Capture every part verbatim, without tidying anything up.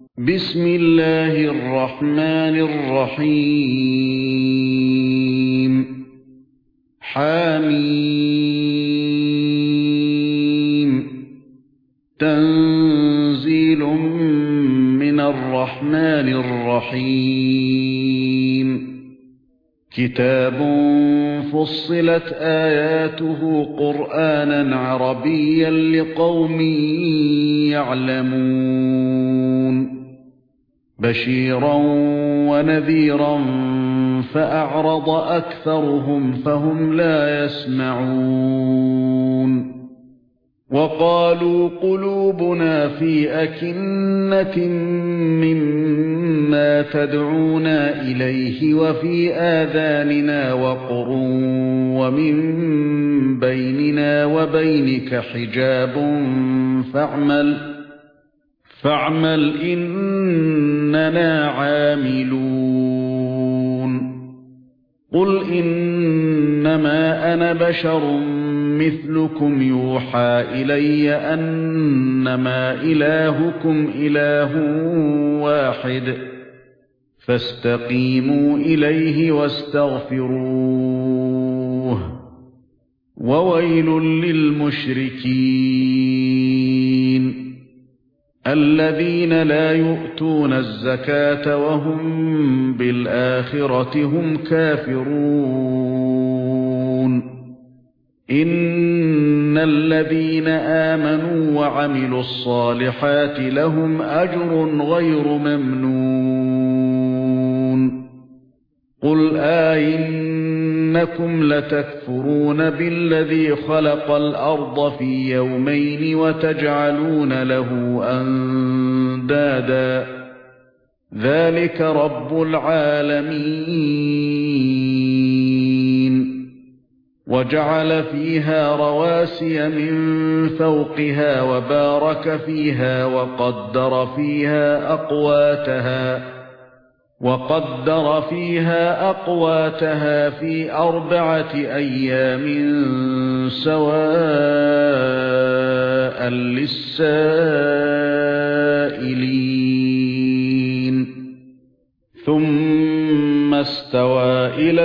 بسم الله الرحمن الرحيم حميم تنزيل من الرحمن الرحيم كتاب فصلت آياته قرآنا عربيا لقوم يعلمون بشيرا ونذيرا فأعرض أكثرهم فهم لا يسمعون وقالوا قلوبنا في أكنة مما تدعونا إليه وفي آذاننا وقر ومن بيننا وبينك حجاب فاعمل فاعمل إننا عاملون قل إنما أنا بشر مثلكم يوحى إلي أنما إلهكم إله واحد فاستقيموا إليه واستغفروه وويل للمشركين الذين لا يؤتون الزكاة وهم بالآخرة هم كافرون إن الذين آمنوا وعملوا الصالحات لهم أجر غير ممنون قل أئنكم لتكفرون بالذي خلق الأرض في يومين وتجعلون له أندادا ذلك رب العالمين وجعل فيها رواسي من فوقها وبارك فيها وقدر فيها أقواتها وقدر فيها أقواتها في أربعة أيام سواء للسائلين ثم استوى إلى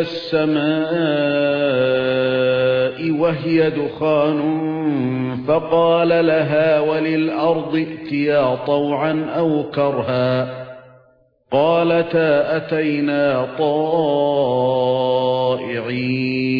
السماء وهي دخان فقال لها وللأرض ائتيا طوعا أو كرها قالتا أتينا طائعين